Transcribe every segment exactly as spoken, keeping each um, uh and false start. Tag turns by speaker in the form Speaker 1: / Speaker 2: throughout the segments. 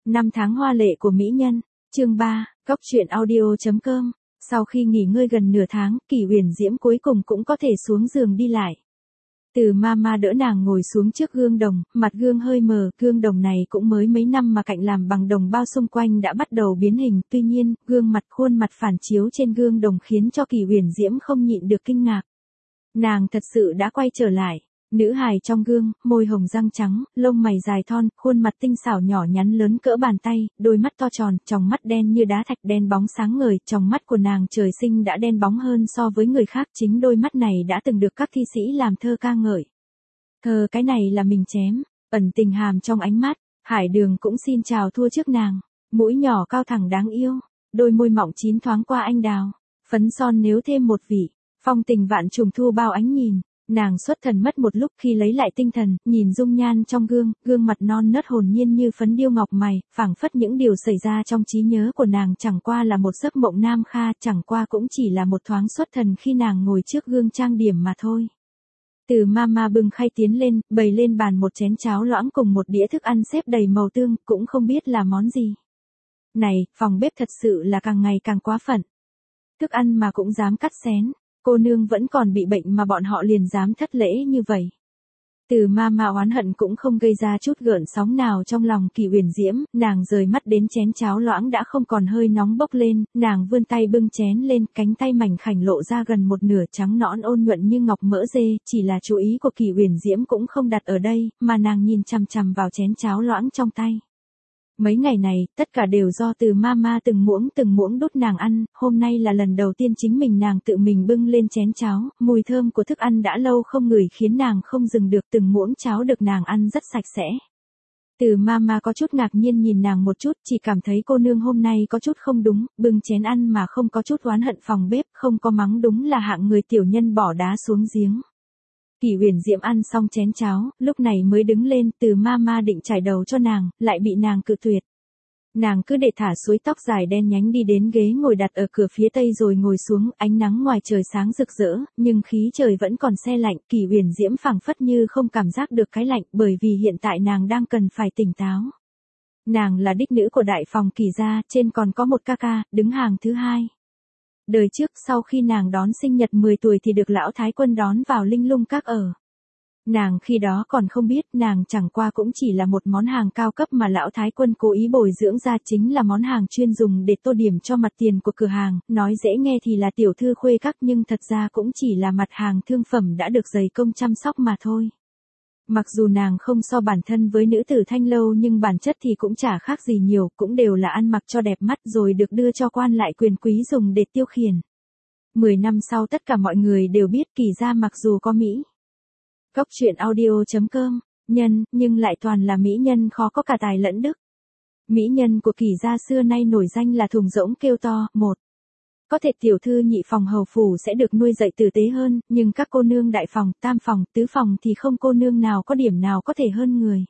Speaker 1: Năm tháng hoa lệ của mỹ nhân, chương ba, Góc truyện audio chấm com. Sau khi nghỉ ngơi gần nửa tháng, Kỷ Uyển Diễm cuối cùng cũng có thể xuống giường đi lại. Từ Mama đỡ nàng ngồi xuống trước gương đồng, mặt gương hơi mờ, gương đồng này cũng mới mấy năm mà cạnh làm bằng đồng bao xung quanh đã bắt đầu biến hình, tuy nhiên, gương mặt khuôn mặt phản chiếu trên gương đồng khiến cho Kỷ Uyển Diễm không nhịn được kinh ngạc. Nàng thật sự đã quay trở lại. Nữ hài trong gương, môi hồng răng trắng, lông mày dài thon, khuôn mặt tinh xảo nhỏ nhắn lớn cỡ bàn tay, đôi mắt to tròn, tròng mắt đen như đá thạch đen bóng sáng ngời, tròng mắt của nàng trời sinh đã đen bóng hơn so với người khác, chính đôi mắt này đã từng được các thi sĩ làm thơ ca ngợi. Thơ cái này là mình chém, ẩn tình hàm trong ánh mắt, Hải Đường cũng xin chào thua trước nàng, mũi nhỏ cao thẳng đáng yêu, đôi môi mọng chín thoáng qua anh đào, phấn son nếu thêm một vị, phong tình vạn trùng thu bao ánh nhìn. Nàng xuất thần mất một lúc khi lấy lại tinh thần, nhìn dung nhan trong gương, gương mặt non nớt hồn nhiên như phấn điêu ngọc mày, phảng phất những điều xảy ra trong trí nhớ của nàng chẳng qua là một giấc mộng nam kha, chẳng qua cũng chỉ là một thoáng xuất thần khi nàng ngồi trước gương trang điểm mà thôi. Từ Mama bưng khay tiến lên, bày lên bàn một chén cháo loãng cùng một đĩa thức ăn xếp đầy màu tương, cũng không biết là món gì. Này, phòng bếp thật sự là càng ngày càng quá phận. Thức ăn mà cũng dám cắt xén. Cô nương vẫn còn bị bệnh mà bọn họ liền dám thất lễ như vậy. Từ Mama oán hận cũng không gây ra chút gợn sóng nào trong lòng Kỷ Uyển Diễm, nàng rời mắt đến chén cháo loãng đã không còn hơi nóng bốc lên, nàng vươn tay bưng chén lên, cánh tay mảnh khảnh lộ ra gần một nửa trắng nõn ôn nhuận như ngọc mỡ dê, chỉ là chú ý của Kỷ Uyển Diễm cũng không đặt ở đây, mà nàng nhìn chằm chằm vào chén cháo loãng trong tay. Mấy ngày này, tất cả đều do Từ Mama từng muỗng từng muỗng đút nàng ăn, hôm nay là lần đầu tiên chính mình nàng tự mình bưng lên chén cháo, mùi thơm của thức ăn đã lâu không ngửi khiến nàng không dừng được, từng muỗng cháo được nàng ăn rất sạch sẽ. Từ Mama có chút ngạc nhiên nhìn nàng một chút, chỉ cảm thấy cô nương hôm nay có chút không đúng, bưng chén ăn mà không có chút oán hận phòng bếp, không có mắng đúng là hạng người tiểu nhân bỏ đá xuống giếng. Kỷ Uyển Diễm ăn xong chén cháo, lúc này mới đứng lên, Từ Mama định chải đầu cho nàng, lại bị nàng cự tuyệt. Nàng cứ để thả suối tóc dài đen nhánh đi đến ghế ngồi đặt ở cửa phía tây rồi ngồi xuống, ánh nắng ngoài trời sáng rực rỡ, nhưng khí trời vẫn còn se lạnh, Kỷ Uyển Diễm phảng phất như không cảm giác được cái lạnh, bởi vì hiện tại nàng đang cần phải tỉnh táo. Nàng là đích nữ của đại phòng Kỷ gia, trên còn có một ca ca, đứng hàng thứ hai. Đời trước sau khi nàng đón sinh nhật mười tuổi thì được lão thái quân đón vào Linh Lung Các ở. Nàng khi đó còn không biết nàng chẳng qua cũng chỉ là một món hàng cao cấp mà lão thái quân cố ý bồi dưỡng ra, chính là món hàng chuyên dùng để tô điểm cho mặt tiền của cửa hàng, nói dễ nghe thì là tiểu thư khuê các nhưng thật ra cũng chỉ là mặt hàng thương phẩm đã được dày công chăm sóc mà thôi. Mặc dù nàng không so bản thân với nữ tử Thanh Lâu nhưng bản chất thì cũng chả khác gì nhiều, cũng đều là ăn mặc cho đẹp mắt rồi được đưa cho quan lại quyền quý dùng để tiêu khiển. Mười năm sau tất cả mọi người đều biết Kỷ gia mặc dù có Mỹ. Góc truyện audio chấm com, nhân, nhưng lại toàn là mỹ nhân khó có cả tài lẫn đức. Mỹ nhân của Kỷ gia xưa nay nổi danh là thùng rỗng kêu to, một. Có thể tiểu thư nhị phòng hầu phủ sẽ được nuôi dạy tử tế hơn, nhưng các cô nương đại phòng, tam phòng, tứ phòng thì không cô nương nào có điểm nào có thể hơn người.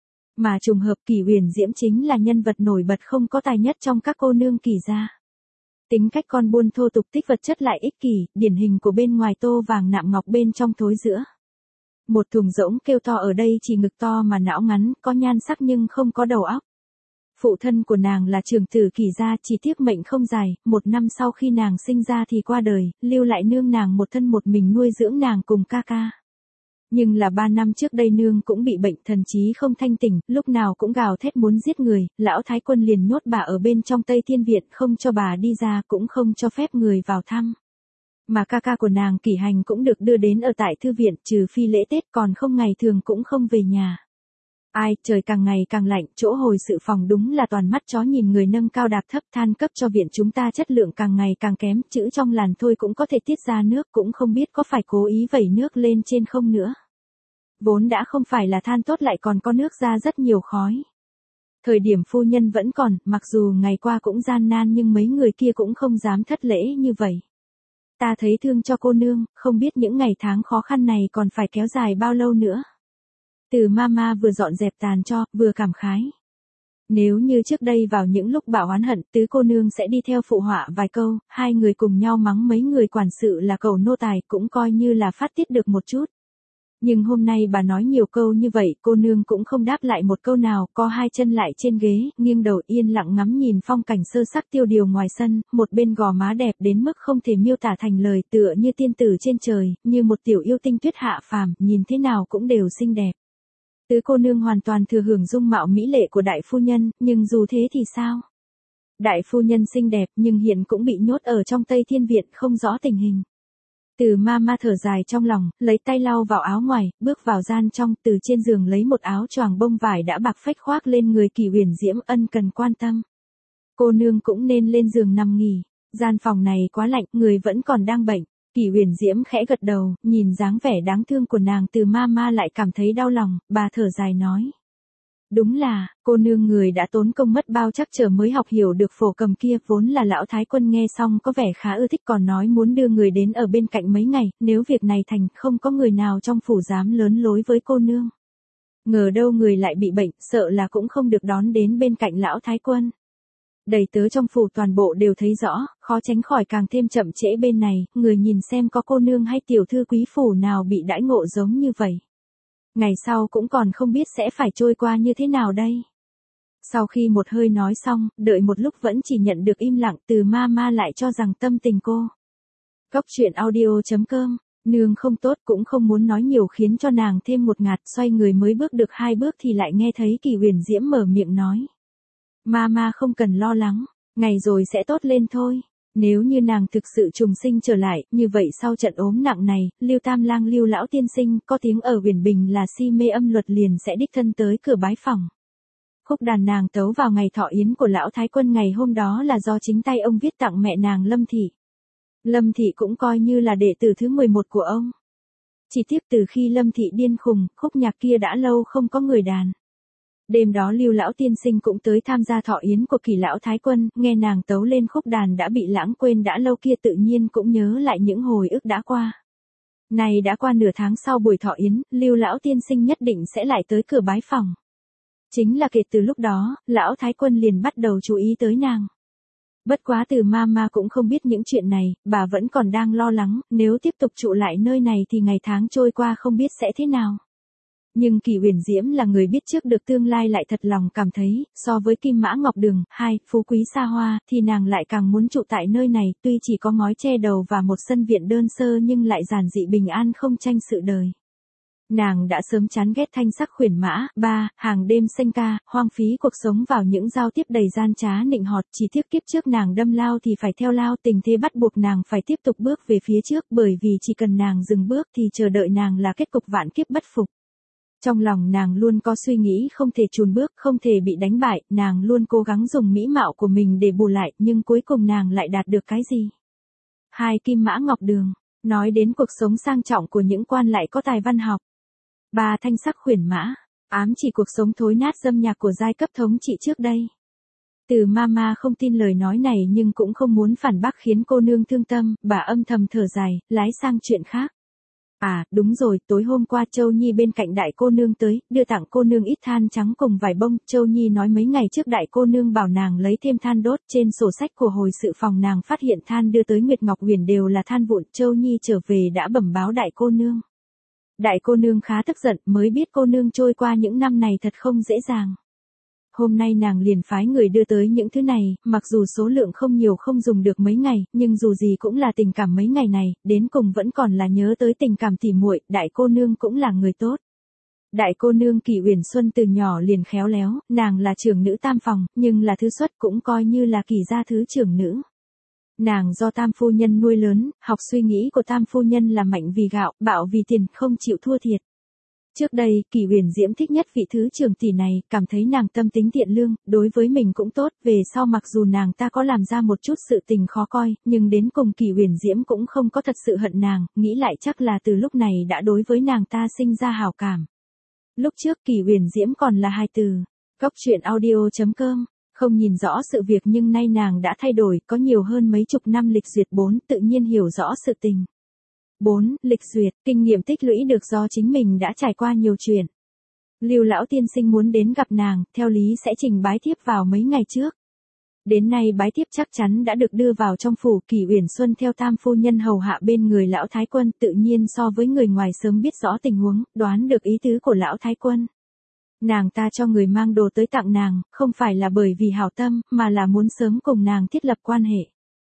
Speaker 1: Mà trùng hợp Kỷ Uyển Diễm chính là nhân vật nổi bật không có tài nhất trong các cô nương Kỷ gia. Tính cách con buôn thô tục tích vật chất lại ích kỷ, điển hình của bên ngoài tô vàng nạm ngọc bên trong thối giữa. Một thùng rỗng kêu to ở đây chỉ ngực to mà não ngắn, có nhan sắc nhưng không có đầu óc. Phụ thân của nàng là trưởng tử Kỷ gia, chỉ tiếc mệnh không dài, một năm sau khi nàng sinh ra thì qua đời, lưu lại nương nàng một thân một mình nuôi dưỡng nàng cùng ca ca. Nhưng là ba năm trước đây nương cũng bị bệnh, thần trí không thanh tỉnh, lúc nào cũng gào thét muốn giết người, lão thái quân liền nhốt bà ở bên trong Tây Thiên Viện, không cho bà đi ra, cũng không cho phép người vào thăm. Mà ca ca của nàng Kỷ Hành cũng được đưa đến ở tại thư viện, trừ phi lễ Tết còn không ngày thường cũng không về nhà. Ai, trời càng ngày càng lạnh, chỗ hồi sự phòng đúng là toàn mắt chó nhìn người nâng cao đạp thấp, than cấp cho viện chúng ta chất lượng càng ngày càng kém, chữ trong làn thôi cũng có thể tiết ra nước, cũng không biết có phải cố ý vẩy nước lên trên không nữa. Vốn đã không phải là than tốt lại còn có nước ra rất nhiều khói. Thời điểm phu nhân vẫn còn, mặc dù ngày qua cũng gian nan nhưng mấy người kia cũng không dám thất lễ như vậy. Ta thấy thương cho cô nương, không biết những ngày tháng khó khăn này còn phải kéo dài bao lâu nữa. Từ Mama vừa dọn dẹp tàn cho, vừa cảm khái. Nếu như trước đây vào những lúc bảo oán hận, tứ cô nương sẽ đi theo phụ họa vài câu, hai người cùng nhau mắng mấy người quản sự là cẩu nô tài, cũng coi như là phát tiết được một chút. Nhưng hôm nay bà nói nhiều câu như vậy, cô nương cũng không đáp lại một câu nào, co hai chân lại trên ghế, nghiêng đầu yên lặng ngắm nhìn phong cảnh sơ sắc tiêu điều ngoài sân, một bên gò má đẹp đến mức không thể miêu tả thành lời, tựa như tiên tử trên trời, như một tiểu yêu tinh tuyết hạ phàm, nhìn thế nào cũng đều xinh đẹp. Tứ cô nương hoàn toàn thừa hưởng dung mạo mỹ lệ của đại phu nhân, nhưng dù thế thì sao? Đại phu nhân xinh đẹp nhưng hiện cũng bị nhốt ở trong Tây Thiên Viện, không rõ tình hình. Từ ma ma thở dài trong lòng, lấy tay lau vào áo ngoài, bước vào gian trong, từ trên giường lấy một áo choàng bông vải đã bạc phách khoác lên người Kỳ Huyền Diễm, ân cần quan tâm. Cô nương cũng nên lên giường nằm nghỉ, gian phòng này quá lạnh, người vẫn còn đang bệnh. Kỳ Huyền Diễm khẽ gật đầu, nhìn dáng vẻ đáng thương của nàng, Từ ma ma lại cảm thấy đau lòng, bà thở dài nói. Đúng là, cô nương người đã tốn công mất bao chắc trở mới học hiểu được phổ cầm kia, vốn là lão thái quân nghe xong có vẻ khá ưa thích, còn nói muốn đưa người đến ở bên cạnh mấy ngày, nếu việc này thành, không có người nào trong phủ dám lớn lối với cô nương. Ngờ đâu người lại bị bệnh, sợ là cũng không được đón đến bên cạnh lão thái quân. Đầy tớ trong phủ toàn bộ đều thấy rõ, khó tránh khỏi càng thêm chậm trễ bên này, người nhìn xem có cô nương hay tiểu thư quý phủ nào bị đãi ngộ giống như vậy. Ngày sau cũng còn không biết sẽ phải trôi qua như thế nào đây. Sau khi một hơi nói xong, đợi một lúc vẫn chỉ nhận được im lặng, Từ ma ma lại cho rằng tâm tình cô. Cóc truyện audio chấm com, nương không tốt cũng không muốn nói nhiều khiến cho nàng thêm một ngạt, xoay người mới bước được hai bước thì lại nghe thấy Kỳ Huyền Diễm mở miệng nói. Ma ma không cần lo lắng, ngày rồi sẽ tốt lên thôi. Nếu như nàng thực sự trùng sinh trở lại, như vậy sau trận ốm nặng này, Lưu Tam Lang Lưu lão tiên sinh, có tiếng ở Huyền Bình là si mê âm luật liền sẽ đích thân tới cửa bái phòng. Khúc đàn nàng tấu vào ngày thọ yến của lão thái quân ngày hôm đó là do chính tay ông viết tặng mẹ nàng Lâm Thị. Lâm Thị cũng coi như là đệ tử thứ mười một của ông. Chỉ tiếc từ khi Lâm Thị điên khùng, khúc nhạc kia đã lâu không có người đàn. Đêm đó Lưu lão tiên sinh cũng tới tham gia thọ yến của Kỳ lão thái quân, nghe nàng tấu lên khúc đàn đã bị lãng quên đã lâu kia, tự nhiên cũng nhớ lại những hồi ức đã qua. Này đã qua nửa tháng sau buổi thọ yến, Lưu lão tiên sinh nhất định sẽ lại tới cửa bái phòng. Chính là kể từ lúc đó, lão thái quân liền bắt đầu chú ý tới nàng. Bất quá Từ ma ma cũng không biết những chuyện này, bà vẫn còn đang lo lắng, nếu tiếp tục trụ lại nơi này thì ngày tháng trôi qua không biết sẽ thế nào. Nhưng Kỳ Huyền Diễm là người biết trước được tương lai, lại thật lòng cảm thấy, so với Kim Mã Ngọc Đường, hai, phú quý xa hoa, thì nàng lại càng muốn trụ tại nơi này, tuy chỉ có ngói che đầu và một sân viện đơn sơ nhưng lại giản dị bình an không tranh sự đời. Nàng đã sớm chán ghét thanh sắc khuyển mã, ba, hàng đêm xanh ca, hoang phí cuộc sống vào những giao tiếp đầy gian trá nịnh họt, chỉ tiếc kiếp trước nàng đâm lao thì phải theo lao, tình thế bắt buộc nàng phải tiếp tục bước về phía trước, bởi vì chỉ cần nàng dừng bước thì chờ đợi nàng là kết cục vạn kiếp bất phục. Trong lòng nàng luôn có suy nghĩ không thể chùn bước, không thể bị đánh bại, nàng luôn cố gắng dùng mỹ mạo của mình để bù lại, nhưng cuối cùng nàng lại đạt được cái gì? Hai, Kim Mã Ngọc Đường, nói đến cuộc sống sang trọng của những quan lại có tài văn học. Ba, thanh sắc khuyển mã, ám chỉ cuộc sống thối nát dâm nhạc của giai cấp thống trị trước đây. Từ ma ma không tin lời nói này nhưng cũng không muốn phản bác khiến cô nương thương tâm, bà âm thầm thở dài, lái sang chuyện khác. À, đúng rồi, tối hôm qua Châu Nhi bên cạnh đại cô nương tới, đưa tặng cô nương ít than trắng cùng vài bông, Châu Nhi nói mấy ngày trước đại cô nương bảo nàng lấy thêm than đốt, trên sổ sách của hồi sự phòng nàng phát hiện than đưa tới Nguyệt Ngọc Huyền đều là than vụn, Châu Nhi trở về đã bẩm báo đại cô nương. Đại cô nương khá tức giận, mới biết cô nương trôi qua những năm này thật không dễ dàng. Hôm nay nàng liền phái người đưa tới những thứ này, mặc dù số lượng không nhiều không dùng được mấy ngày, nhưng dù gì cũng là tình cảm mấy ngày này, đến cùng vẫn còn là nhớ tới tình cảm tỉ muội, đại cô nương cũng là người tốt. Đại cô nương Kỳ Uyển Xuân từ nhỏ liền khéo léo, nàng là trưởng nữ tam phòng, nhưng là thứ xuất cũng coi như là Kỳ gia thứ trưởng nữ. Nàng do tam phu nhân nuôi lớn, học suy nghĩ của tam phu nhân là mạnh vì gạo, bạo vì tiền, không chịu thua thiệt. Trước đây, Kỳ Huyền Diễm thích nhất vị thứ trưởng tỷ này, cảm thấy nàng tâm tính thiện lương, đối với mình cũng tốt, về sau mặc dù nàng ta có làm ra một chút sự tình khó coi, nhưng đến cùng Kỳ Huyền Diễm cũng không có thật sự hận nàng, nghĩ lại chắc là từ lúc này đã đối với nàng ta sinh ra hảo cảm. Lúc trước Kỳ Huyền Diễm còn là hài từ. Cóc truyện audio chấm com, không nhìn rõ sự việc nhưng nay nàng đã thay đổi, có nhiều hơn mấy chục năm lịch duyệt. Bốn, tự nhiên hiểu rõ sự tình. Bốn, lịch duyệt, kinh nghiệm tích lũy được do chính mình đã trải qua nhiều chuyện. Lưu lão tiên sinh muốn đến gặp nàng, theo lý sẽ trình bái thiếp vào mấy ngày trước. Đến nay bái thiếp chắc chắn đã được đưa vào trong phủ. Kỷ Uyển Xuân theo tam phu nhân hầu hạ bên người lão thái quân, tự nhiên so với người ngoài sớm biết rõ tình huống, đoán được ý tứ của lão thái quân. Nàng ta cho người mang đồ tới tặng nàng, không phải là bởi vì hảo tâm, mà là muốn sớm cùng nàng thiết lập quan hệ.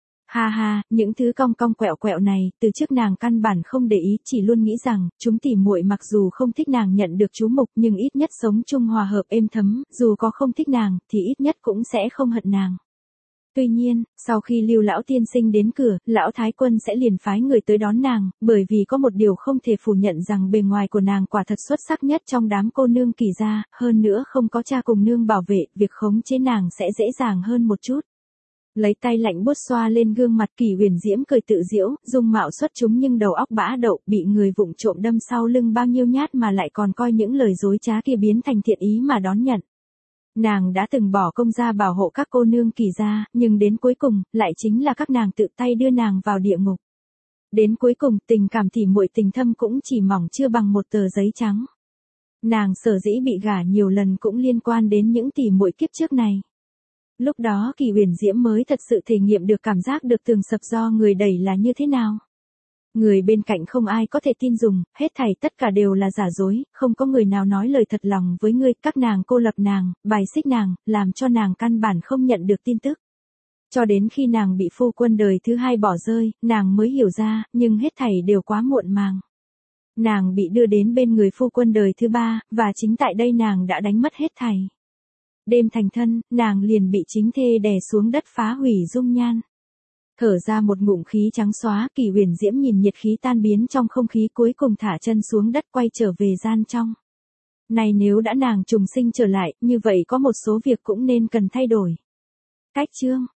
Speaker 1: Ha ha, những thứ cong cong quẹo quẹo này, từ trước nàng căn bản không để ý, chỉ luôn nghĩ rằng, chúng tỉ muội mặc dù không thích nàng nhận được chú mục, nhưng ít nhất sống chung hòa hợp êm thấm, dù có không thích nàng, thì ít nhất cũng sẽ không hận nàng. Tuy nhiên, sau khi Lưu lão tiên sinh đến cửa, lão thái quân sẽ liền phái người tới đón nàng, bởi vì có một điều không thể phủ nhận rằng bề ngoài của nàng quả thật xuất sắc nhất trong đám cô nương Kỷ gia, hơn nữa không có cha cùng nương bảo vệ, việc khống chế nàng sẽ dễ dàng hơn một chút. Lấy tay lạnh buốt xoa lên gương mặt, Kỷ Huyền Diễm cười tự giễu, dung mạo xuất chúng nhưng đầu óc bã đậu, bị người vụng trộm đâm sau lưng bao nhiêu nhát mà lại còn coi những lời dối trá kia biến thành thiện ý mà đón nhận. Nàng đã từng bỏ công ra bảo hộ các cô nương Kỷ gia, nhưng đến cuối cùng, lại chính là các nàng tự tay đưa nàng vào địa ngục. Đến cuối cùng, tình cảm tỉ muội tình thâm cũng chỉ mỏng chưa bằng một tờ giấy trắng. Nàng sở dĩ bị gả nhiều lần cũng liên quan đến những tỉ muội kiếp trước này. Lúc đó Kỷ Huyền Diễm mới thật sự thể nghiệm được cảm giác được tường sập do người đẩy là như thế nào. Người bên cạnh không ai có thể tin dùng, hết thảy tất cả đều là giả dối, không có người nào nói lời thật lòng với ngươi, các nàng cô lập nàng, bài xích nàng, làm cho nàng căn bản không nhận được tin tức. Cho đến khi nàng bị phu quân đời thứ hai bỏ rơi, nàng mới hiểu ra, nhưng hết thảy đều quá muộn màng. Nàng bị đưa đến bên người phu quân đời thứ ba, và chính tại đây nàng đã đánh mất hết thảy. Đêm thành thân, nàng liền bị chính thê đè xuống đất phá hủy dung nhan. Thở ra một ngụm khí trắng xóa, Kỷ Huyền Diễm nhìn nhiệt khí tan biến trong không khí, cuối cùng thả chân xuống đất quay trở về gian trong. Này nếu đã nàng trùng sinh trở lại, như vậy có một số việc cũng nên cần thay đổi. Cách chương